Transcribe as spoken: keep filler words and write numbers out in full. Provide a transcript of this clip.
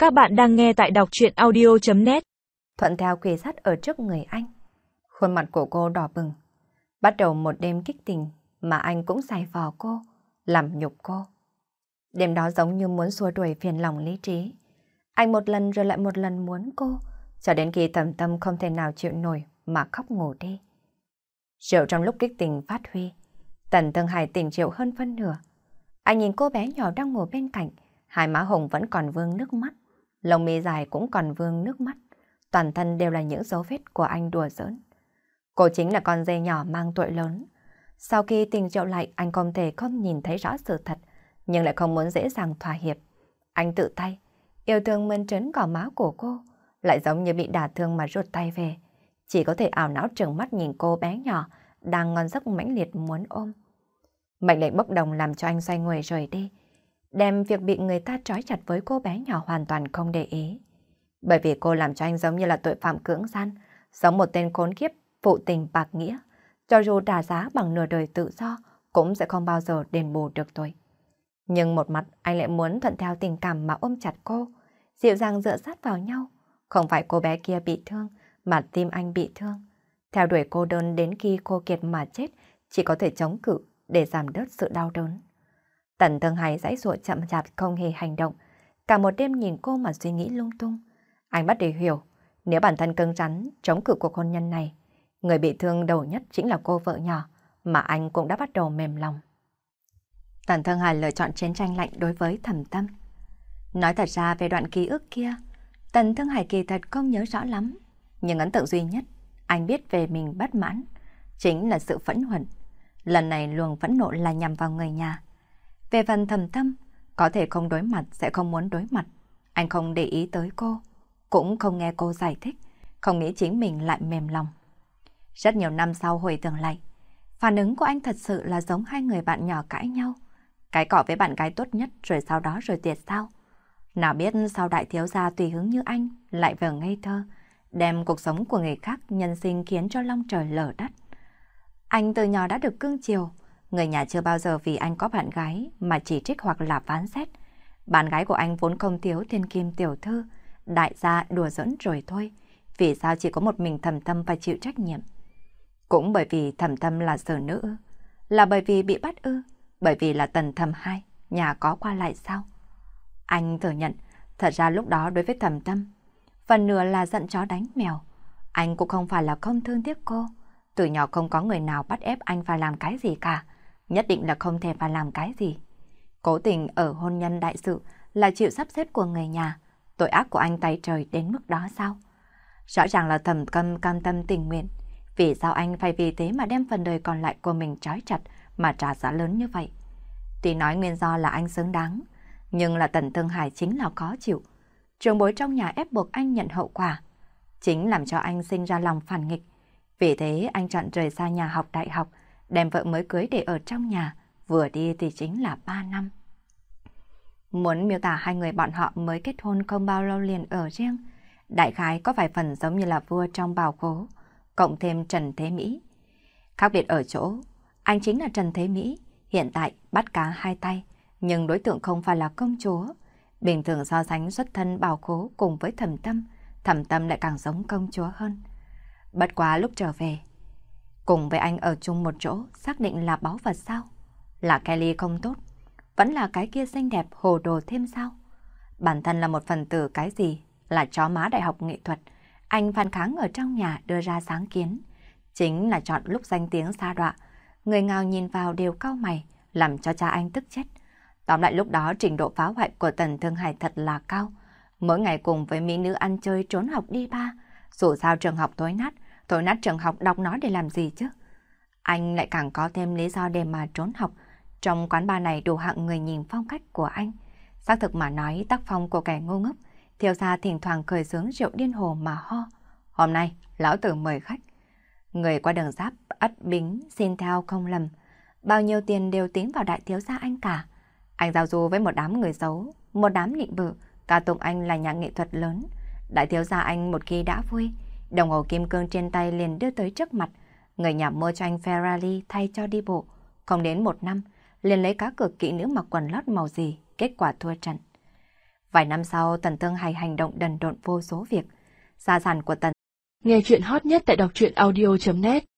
Các bạn đang nghe tại đọc truyện audio chấm net. Thuận theo quỳ sát ở trước người anh. Khuôn mặt của cô đỏ bừng. Bắt đầu một đêm kích tình mà anh cũng giày vò cô, làm nhục cô. Đêm đó giống như muốn xua đuổi phiền lòng lý trí. Anh một lần rồi lại một lần muốn cô, cho đến khi Thẩm Tâm không thể nào chịu nổi mà khóc ngủ đi. Rượu trong lúc kích tình phát huy, Tần Thương Hải tỉnh rượu hơn phân nửa. Anh nhìn cô bé nhỏ đang ngồi bên cạnh, hai má hồng vẫn còn vương nước mắt, lông mi dài cũng còn vương nước mắt, toàn thân đều là những dấu vết của anh đùa giỡn. Cô chính là con dê nhỏ mang tội lớn. Sau khi tỉnh rượu lại, anh không thể không nhìn thấy rõ sự thật, nhưng lại không muốn dễ dàng thỏa hiệp. Anh tự tay, yêu thương mơn trớn gò má của cô, lại giống như bị đả thương mà rụt tay về. Chỉ có thể ảo não trừng mắt nhìn cô bé nhỏ, đang ngon giấc mãnh liệt muốn ôm. Mệnh lệnh bốc đồng làm cho anh xoay người rời đi, đem việc bị người ta trói chặt với cô bé nhỏ hoàn toàn không để ý. Bởi vì cô làm cho anh giống như là tội phạm cưỡng gian, giống một tên khốn kiếp, phụ tình bạc nghĩa. Cho dù trả giá bằng nửa đời tự do, cũng sẽ không bao giờ đền bù được tôi. Nhưng một mặt anh lại muốn thuận theo tình cảm mà ôm chặt cô, dịu dàng dựa sát vào nhau. Không phải cô bé kia bị thương, mà tim anh bị thương. Theo đuổi cô đơn đến khi cô kiệt mà chết, chỉ có thể chống cự để giảm bớt sự đau đớn. Tần Thương Hải giãy giụa chậm chạp không hề hành động. Cả một đêm nhìn cô mà suy nghĩ lung tung. Anh bắt đầu hiểu, nếu bản thân cứng rắn chống cự cuộc hôn nhân này, người bị thương đầu nhất chính là cô vợ nhỏ, mà anh cũng đã bắt đầu mềm lòng. Tần Thương Hải lựa chọn chiến tranh lạnh đối với Thẩm Tâm. Nói thật ra về đoạn ký ức kia, Tần Thương Hải kỳ thật không nhớ rõ lắm, nhưng ấn tượng duy nhất anh biết về mình bất mãn chính là sự phẫn hận. Lần này luồng phẫn nộ là nhằm vào người nhà. Về phần Thẩm Tâm, có thể không đối mặt sẽ không muốn đối mặt. Anh không để ý tới cô, cũng không nghe cô giải thích, không nghĩ chính mình lại mềm lòng. Rất nhiều năm sau hồi tưởng lại, phản ứng của anh thật sự là giống hai người bạn nhỏ cãi nhau. Cái cọ với bạn gái tốt nhất rồi sau đó rồi tiệt sao. Nào biết sau đại thiếu gia tùy hứng như anh lại vừa ngây thơ, đem cuộc sống của người khác nhân sinh khiến cho long trời lở đất. Anh từ nhỏ đã được cưng chiều, người nhà chưa bao giờ vì anh có bạn gái mà chỉ trích hoặc là phán xét. Bạn gái của anh vốn không thiếu thiên kim tiểu thư, đại gia đùa giỡn rồi thôi. Vì sao chỉ có một mình Thẩm Tâm phải chịu trách nhiệm? Cũng bởi vì Thẩm Tâm là sở nữ ư? Là bởi vì bị bắt ư? Bởi vì là Tần Thẩm hai, nhà có qua lại sao? Anh thừa nhận, thật ra lúc đó đối với Thẩm Tâm, phần nửa là giận chó đánh mèo. Anh cũng không phải là không thương tiếc cô. Từ nhỏ không có người nào bắt ép anh phải làm cái gì cả. Nhất định là không thể phải làm cái gì. Cố tình ở hôn nhân đại sự là chịu sắp xếp của người nhà. Tội ác của anh tay trời đến mức đó sao? Rõ ràng là Thẩm Tâm cam tâm tình nguyện. Vì sao anh phải vì thế mà đem phần đời còn lại của mình trói chặt mà trả giá lớn như vậy? Tuy nói nguyên do là anh xứng đáng, nhưng là Tần Thương Hải chính là khó chịu. Trường bối trong nhà ép buộc anh nhận hậu quả, chính làm cho anh sinh ra lòng phản nghịch. Vì thế anh chọn rời xa nhà học đại học, đem vợ mới cưới để ở trong nhà, vừa đi thì chính là ba năm. Muốn miêu tả hai người bọn họ mới kết hôn không bao lâu liền ở riêng, đại khái có vài phần giống như là vua trong bào khố, cộng thêm Trần Thế Mỹ. Khác biệt ở chỗ, anh chính là Trần Thế Mỹ, hiện tại bắt cá hai tay, nhưng đối tượng không phải là công chúa. Bình thường so sánh xuất thân bào khố cùng với Thẩm Tâm, Thẩm Tâm lại càng giống công chúa hơn. Bất quá lúc trở về, cùng với anh ở chung một chỗ, xác định là báu vật sao? Là Kelly không tốt, vẫn là cái kia xinh đẹp hồ đồ thêm sao? Bản thân là một phần tử cái gì, là chó má đại học nghệ thuật, anh phản kháng ở trong nhà đưa ra sáng kiến. Chính là chọn lúc danh tiếng sa đọa, người nào nhìn vào đều cau mày, làm cho cha anh tức chết. Tóm lại lúc đó trình độ phá hoại của Tần Thương Hải thật là cao. Mỗi ngày cùng với mỹ nữ ăn chơi trốn học đi ba. Dù sao trường học thối nát, thối nát trường học đọc nó để làm gì chứ? Anh lại càng có thêm lý do để mà trốn học. Trong quán bar này đủ hạng người nhìn phong cách của anh. Xác thực mà nói tác phong của kẻ ngu ngốc. Thiếu gia thỉnh thoảng cười sướng rượu điên hồ mà ho. Hôm nay, lão tử mời khách. Người qua đường giáp, ắt bính, xin theo không lầm. Bao nhiêu tiền đều tính vào đại thiếu gia anh cả. Anh giao du với một đám người xấu, một đám nịnh bợ, ca tụng anh là nhà nghệ thuật lớn. Đại thiếu gia anh một khi đã vui, đồng hồ kim cương trên tay liền đưa tới trước mặt. Người nhà mua cho anh Ferrari thay cho đi bộ. Không đến một năm, liền lấy cá cược kỹ nữ mặc quần lót màu gì, kết quả thua trận. Vài năm sau, Tần Tương Hải hành động đần độn vô số việc. Gia sản của Tần. Nghe chuyện hot nhất tại đọc truyện audio chấm net